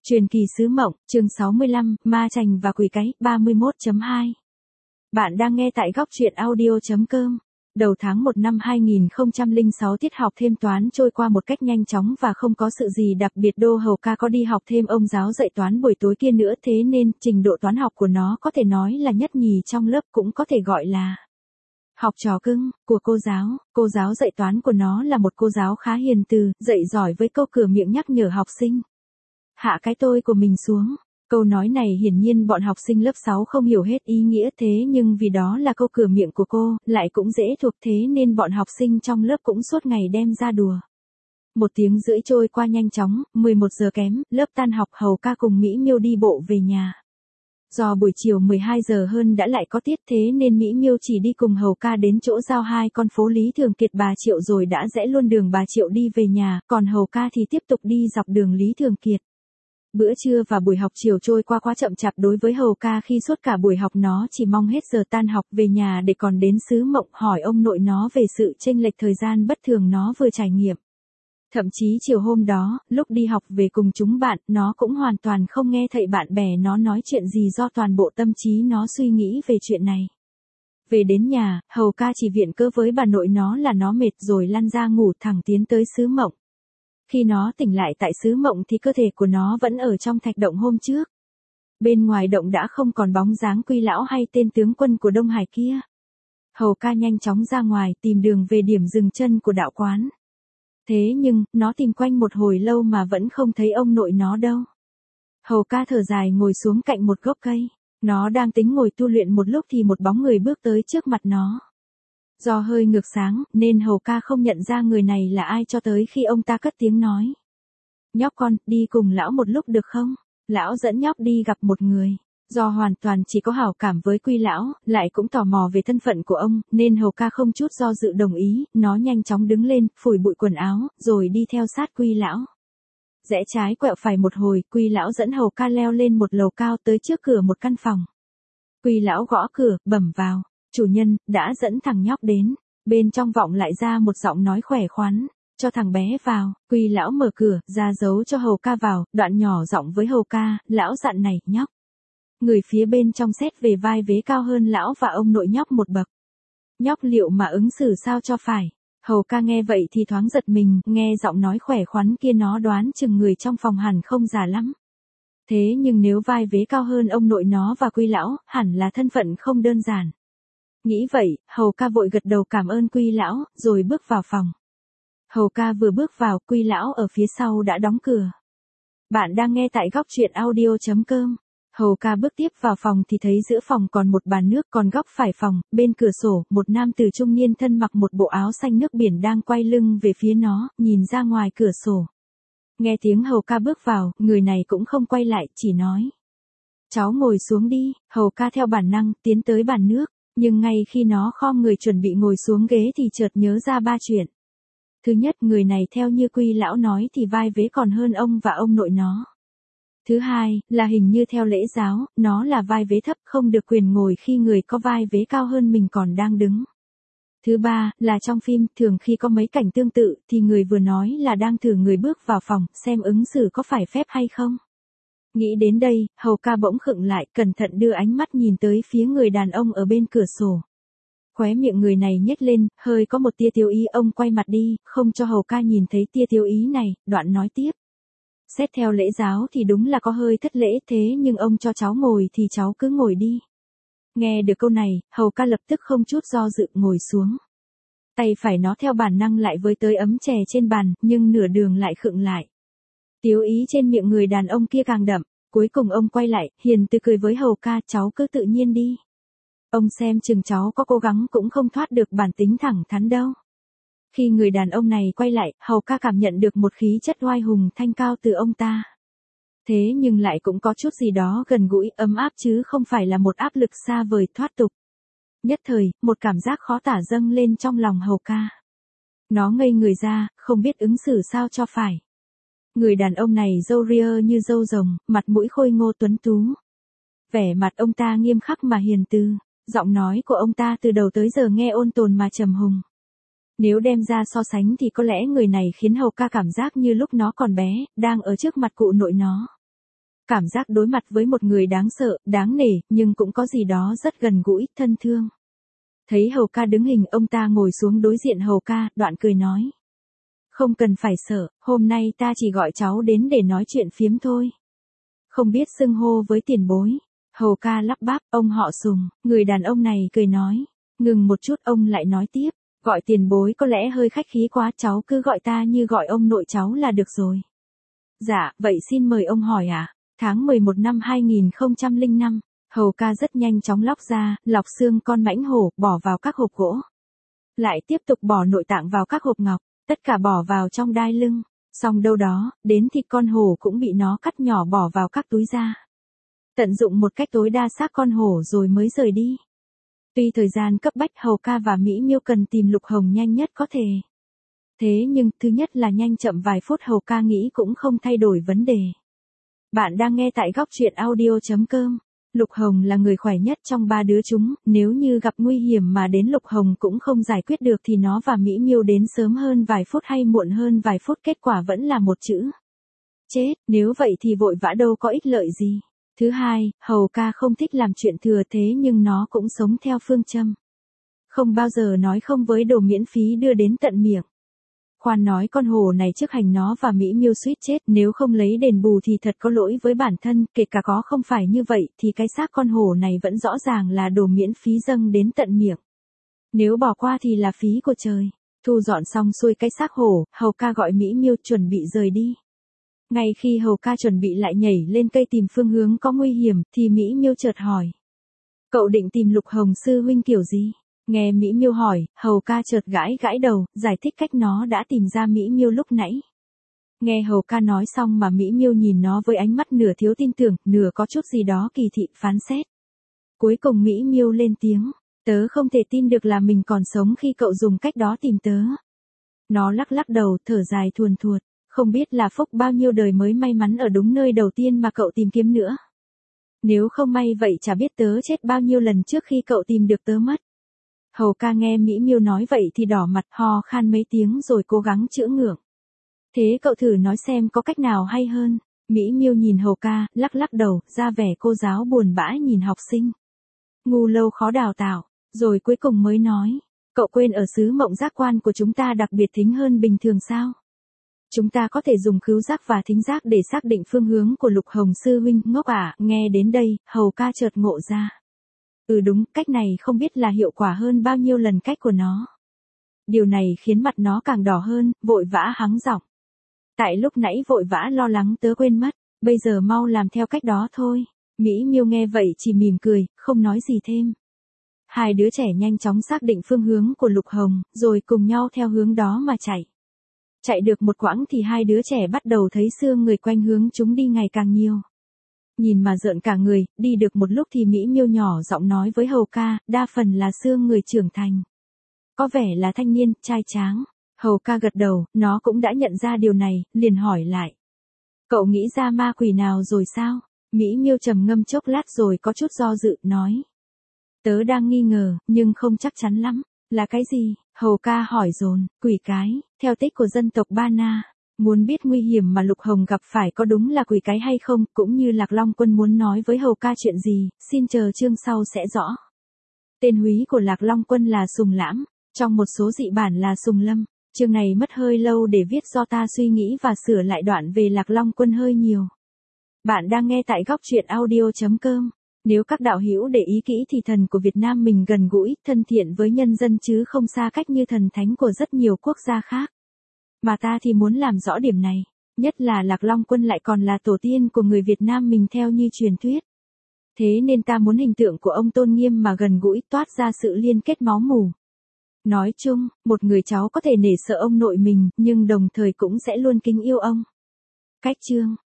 Truyền kỳ sứ mộng, chương 65, ma chành và quỷ cái, 31.2. Bạn đang nghe tại góc truyện audio.com. Đầu tháng 1 năm 2006 tiết học thêm toán trôi qua một cách nhanh chóng và không có sự gì đặc biệt. Đô Hầu Ca có đi học thêm ông giáo dạy toán buổi tối kia nữa, thế nên trình độ toán học của nó có thể nói là nhất nhì trong lớp, cũng có thể gọi là học trò cưng của cô giáo. Cô giáo dạy toán của nó là một cô giáo khá hiền từ, dạy giỏi với câu cửa miệng nhắc nhở học sinh hạ cái tôi của mình xuống. Câu nói này hiển nhiên bọn học sinh lớp 6 không hiểu hết ý nghĩa, thế nhưng vì đó là câu cửa miệng của cô, lại cũng dễ thuộc, thế nên bọn học sinh trong lớp cũng suốt ngày đem ra đùa. 1 tiếng rưỡi trôi qua nhanh chóng, 11 giờ kém, lớp tan học, Hầu Ca cùng Mỹ Miêu đi bộ về nhà. Do buổi chiều 12 giờ hơn đã lại có tiết, thế nên Mỹ Miêu chỉ đi cùng Hầu Ca đến chỗ giao hai con phố Lý Thường Kiệt Bà Triệu rồi đã rẽ luôn đường Bà Triệu đi về nhà, còn Hầu Ca thì tiếp tục đi dọc đường Lý Thường Kiệt. Bữa trưa và buổi học chiều trôi qua quá chậm chạp đối với Hầu Ca, khi suốt cả buổi học nó chỉ mong hết giờ tan học về nhà để còn đến xứ mộng hỏi ông nội nó về sự chênh lệch thời gian bất thường nó vừa trải nghiệm. Thậm chí chiều hôm đó, lúc đi học về cùng chúng bạn, nó cũng hoàn toàn không nghe thầy bạn bè nó nói chuyện gì do toàn bộ tâm trí nó suy nghĩ về chuyện này. Về đến nhà, Hầu Ca chỉ viện cớ với bà nội nó là nó mệt rồi lăn ra ngủ, thẳng tiến tới xứ mộng. Khi nó tỉnh lại tại xứ mộng thì cơ thể của nó vẫn ở trong thạch động hôm trước. Bên ngoài động đã không còn bóng dáng Quy lão hay tên tướng quân của Đông Hải kia. Hầu Ca nhanh chóng ra ngoài tìm đường về điểm dừng chân của đạo quán. Thế nhưng, nó tìm quanh một hồi lâu mà vẫn không thấy ông nội nó đâu. Hầu Ca thở dài ngồi xuống cạnh một gốc cây. Nó đang tính ngồi tu luyện một lúc thì một bóng người bước tới trước mặt nó. Do hơi ngược sáng, nên Hầu Ca không nhận ra người này là ai cho tới khi ông ta cất tiếng nói. Nhóc con, đi cùng lão một lúc được không? Lão dẫn nhóc đi gặp một người. Do hoàn toàn chỉ có hảo cảm với Quy lão, lại cũng tò mò về thân phận của ông, nên Hầu Ca không chút do dự đồng ý, nó nhanh chóng đứng lên, phủi bụi quần áo, rồi đi theo sát Quy lão. Rẽ trái quẹo phải một hồi, Quy lão dẫn Hầu Ca leo lên một lầu cao tới trước cửa một căn phòng. Quy lão gõ cửa, bẩm vào. Chủ nhân, đã dẫn thằng nhóc đến. Bên trong vọng lại ra một giọng nói khỏe khoắn. Cho thằng bé vào. Quy lão mở cửa, ra dấu cho Hầu Ca vào, đoạn nhỏ giọng với Hầu Ca, lão dặn này, nhóc. Người phía bên trong xét về vai vế cao hơn lão và ông nội nhóc một bậc. Nhóc liệu mà ứng xử sao cho phải. Hầu Ca nghe vậy thì thoáng giật mình, nghe giọng nói khỏe khoắn kia nó đoán chừng người trong phòng hẳn không già lắm. Thế nhưng nếu vai vế cao hơn ông nội nó và Quy lão, hẳn là thân phận không đơn giản. Nghĩ vậy, Hầu Ca vội gật đầu cảm ơn Quy lão, rồi bước vào phòng. Hầu Ca vừa bước vào, Quy lão ở phía sau đã đóng cửa. Bạn đang nghe tại góc truyện audio.com. Hầu Ca bước tiếp vào phòng thì thấy giữa phòng còn một bàn nước, còn góc phải phòng, bên cửa sổ, một nam tử trung niên thân mặc một bộ áo xanh nước biển đang quay lưng về phía nó, nhìn ra ngoài cửa sổ. Nghe tiếng Hầu Ca bước vào, người này cũng không quay lại, chỉ nói. Cháu ngồi xuống đi. Hầu Ca theo bản năng, tiến tới bàn nước. Nhưng ngay khi nó khom người chuẩn bị ngồi xuống ghế thì chợt nhớ ra 3 chuyện. Thứ nhất, người này theo như Quy lão nói thì vai vế còn hơn ông và ông nội nó. Thứ hai, là hình như theo lễ giáo, nó là vai vế thấp, không được quyền ngồi khi người có vai vế cao hơn mình còn đang đứng. Thứ ba, là trong phim, thường khi có mấy cảnh tương tự, thì người vừa nói là đang thử người bước vào phòng, xem ứng xử có phải phép hay không. Nghĩ đến đây, Hầu Ca bỗng khựng lại, cẩn thận đưa ánh mắt nhìn tới phía người đàn ông ở bên cửa sổ. Khóe miệng người này nhếch lên, hơi có một tia tiêu ý, ông quay mặt đi, không cho Hầu Ca nhìn thấy tia tiêu ý này, đoạn nói tiếp. Xét theo lễ giáo thì đúng là có hơi thất lễ, thế nhưng ông cho cháu ngồi thì cháu cứ ngồi đi. Nghe được câu này, Hầu Ca lập tức không chút do dự ngồi xuống. Tay phải nó theo bản năng lại với tới ấm chè trên bàn, nhưng nửa đường lại khựng lại. Tiếu ý trên miệng người đàn ông kia càng đậm, cuối cùng ông quay lại, hiền từ cười với Hầu Ca, cháu cứ tự nhiên đi. Ông xem chừng cháu có cố gắng cũng không thoát được bản tính thẳng thắn đâu. Khi người đàn ông này quay lại, Hầu Ca cảm nhận được một khí chất oai hùng thanh cao từ ông ta. Thế nhưng lại cũng có chút gì đó gần gũi, ấm áp chứ không phải là một áp lực xa vời thoát tục. Nhất thời, một cảm giác khó tả dâng lên trong lòng Hầu Ca. Nó ngây người ra, không biết ứng xử sao cho phải. Người đàn ông này râu ria như râu rồng, mặt mũi khôi ngô tuấn tú. Vẻ mặt ông ta nghiêm khắc mà hiền từ, giọng nói của ông ta từ đầu tới giờ nghe ôn tồn mà trầm hùng. Nếu đem ra so sánh thì có lẽ người này khiến Hầu Ca cảm giác như lúc nó còn bé, đang ở trước mặt cụ nội nó. Cảm giác đối mặt với một người đáng sợ, đáng nể, nhưng cũng có gì đó rất gần gũi, thân thương. Thấy Hầu ca đứng hình, ông ta ngồi xuống đối diện Hầu ca, đoạn cười nói. Không cần phải sợ, hôm nay ta chỉ gọi cháu đến để nói chuyện phiếm thôi. Không biết xưng hô với tiền bối. Hầu ca lắp bắp, ông họ Sùng, người đàn ông này cười nói. Ngừng một chút ông lại nói tiếp, gọi tiền bối có lẽ hơi khách khí quá, cháu cứ gọi ta như gọi ông nội cháu là được rồi. Dạ, vậy xin mời ông hỏi ạ. Tháng 11 năm 2005, Hầu ca rất nhanh chóng lóc ra, lọc xương con mãnh hổ, bỏ vào các hộp gỗ. Lại tiếp tục bỏ nội tạng vào các hộp ngọc, tất cả bỏ vào trong đai lưng. Xong đâu đó, đến thịt con hổ cũng bị nó cắt nhỏ bỏ vào các túi da. Tận dụng một cách tối đa xác con hổ rồi mới rời đi. Tuy thời gian cấp bách, Hầu ca và Mỹ Miêu cần tìm Lục Hồng nhanh nhất có thể. Thế nhưng, thứ nhất là nhanh chậm vài phút, Hầu ca nghĩ cũng không thay đổi vấn đề. Bạn đang nghe tại góc truyện audio.com. Lục Hồng là người khỏe nhất trong ba đứa chúng, nếu như gặp nguy hiểm mà đến Lục Hồng cũng không giải quyết được thì nó và Mỹ Miêu đến sớm hơn vài phút hay muộn hơn vài phút, kết quả vẫn là một chữ. Chết, nếu vậy thì vội vã đâu có ích lợi gì. Thứ hai, Hầu ca không thích làm chuyện thừa, thế nhưng nó cũng sống theo phương châm. Không bao giờ nói không với đồ miễn phí đưa đến tận miệng. Khoan nói con hổ này trước hành nó và Mỹ Miêu suýt chết, nếu không lấy đền bù thì thật có lỗi với bản thân, kể cả có không phải như vậy thì cái xác con hổ này vẫn rõ ràng là đồ miễn phí dâng đến tận miệng. Nếu bỏ qua thì là phí của trời. Thu dọn xong xuôi cái xác hổ, Hầu ca gọi Mỹ Miêu chuẩn bị rời đi. Ngay khi Hầu ca chuẩn bị lại nhảy lên cây tìm phương hướng có nguy hiểm thì Mỹ Miêu chợt hỏi. Cậu định tìm Lục Hồng sư huynh kiểu gì? Nghe Mỹ Miêu hỏi, Hầu ca chợt gãi gãi đầu, giải thích cách nó đã tìm ra Mỹ Miêu lúc nãy. Nghe Hầu ca nói xong mà Mỹ Miêu nhìn nó với ánh mắt nửa thiếu tin tưởng, nửa có chút gì đó kỳ thị phán xét. Cuối cùng Mỹ Miêu lên tiếng, tớ không thể tin được là mình còn sống khi cậu dùng cách đó tìm tớ. Nó lắc lắc đầu, thở dài thuần thuột, không biết là phúc bao nhiêu đời mới may mắn ở đúng nơi đầu tiên mà cậu tìm kiếm nữa. Nếu không may vậy chả biết tớ chết bao nhiêu lần trước khi cậu tìm được tớ mất. Hầu ca nghe Mỹ Miêu nói vậy thì đỏ mặt, ho khan mấy tiếng rồi cố gắng chữa ngượng. Thế cậu thử nói xem có cách nào hay hơn. Mỹ Miêu nhìn Hầu ca, lắc lắc đầu, ra vẻ cô giáo buồn bã nhìn học sinh. Ngu lâu khó đào tạo, rồi cuối cùng mới nói, cậu quên ở xứ mộng giác quan của chúng ta đặc biệt thính hơn bình thường sao? Chúng ta có thể dùng khứu giác và thính giác để xác định phương hướng của Lục Hồng sư huynh. Ngốc à? Nghe đến đây, Hầu ca chợt ngộ ra. Đúng, cách này không biết là hiệu quả hơn bao nhiêu lần cách của nó. Điều này khiến mặt nó càng đỏ hơn, vội vã hắng giọng. Tại lúc nãy vội vã lo lắng tớ quên mất, bây giờ mau làm theo cách đó thôi. Mỹ Miêu nghe vậy chỉ mỉm cười, không nói gì thêm. Hai đứa trẻ nhanh chóng xác định phương hướng của Lục Hồng, rồi cùng nhau theo hướng đó mà chạy. Chạy được một quãng thì hai đứa trẻ bắt đầu thấy xương người quanh hướng chúng đi ngày càng nhiều. Nhìn mà rợn cả người, đi được một lúc thì Mỹ Miêu nhỏ giọng nói với Hầu ca, đa phần là xương người trưởng thành. Có vẻ là thanh niên, trai tráng. Hầu ca gật đầu, nó cũng đã nhận ra điều này, liền hỏi lại. Cậu nghĩ ra ma quỷ nào rồi sao? Mỹ Miêu trầm ngâm chốc lát rồi có chút do dự, nói. Tớ đang nghi ngờ, nhưng không chắc chắn lắm. Là cái gì? Hầu ca hỏi dồn. Quỷ cái, theo tích của dân tộc Ba Na. Muốn biết nguy hiểm mà Lục Hồng gặp phải có đúng là quỷ cái hay không, cũng như Lạc Long Quân muốn nói với Hầu ca chuyện gì, xin chờ chương sau sẽ rõ. Tên húy của Lạc Long Quân là Sùng Lãm, trong một số dị bản là Sùng Lâm. Chương này mất hơi lâu để viết do ta suy nghĩ và sửa lại đoạn về Lạc Long Quân hơi nhiều. Bạn đang nghe tại góc truyện audio.com. Nếu các đạo hữu để ý kỹ thì thần của Việt Nam mình gần gũi, thân thiện với nhân dân chứ không xa cách như thần thánh của rất nhiều quốc gia khác. Mà ta thì muốn làm rõ điểm này, nhất là Lạc Long Quân lại còn là tổ tiên của người Việt Nam mình theo như truyền thuyết. Thế nên ta muốn hình tượng của ông tôn nghiêm mà gần gũi, toát ra sự liên kết máu mủ. Nói chung, một người cháu có thể nể sợ ông nội mình, nhưng đồng thời cũng sẽ luôn kính yêu ông. Cách chương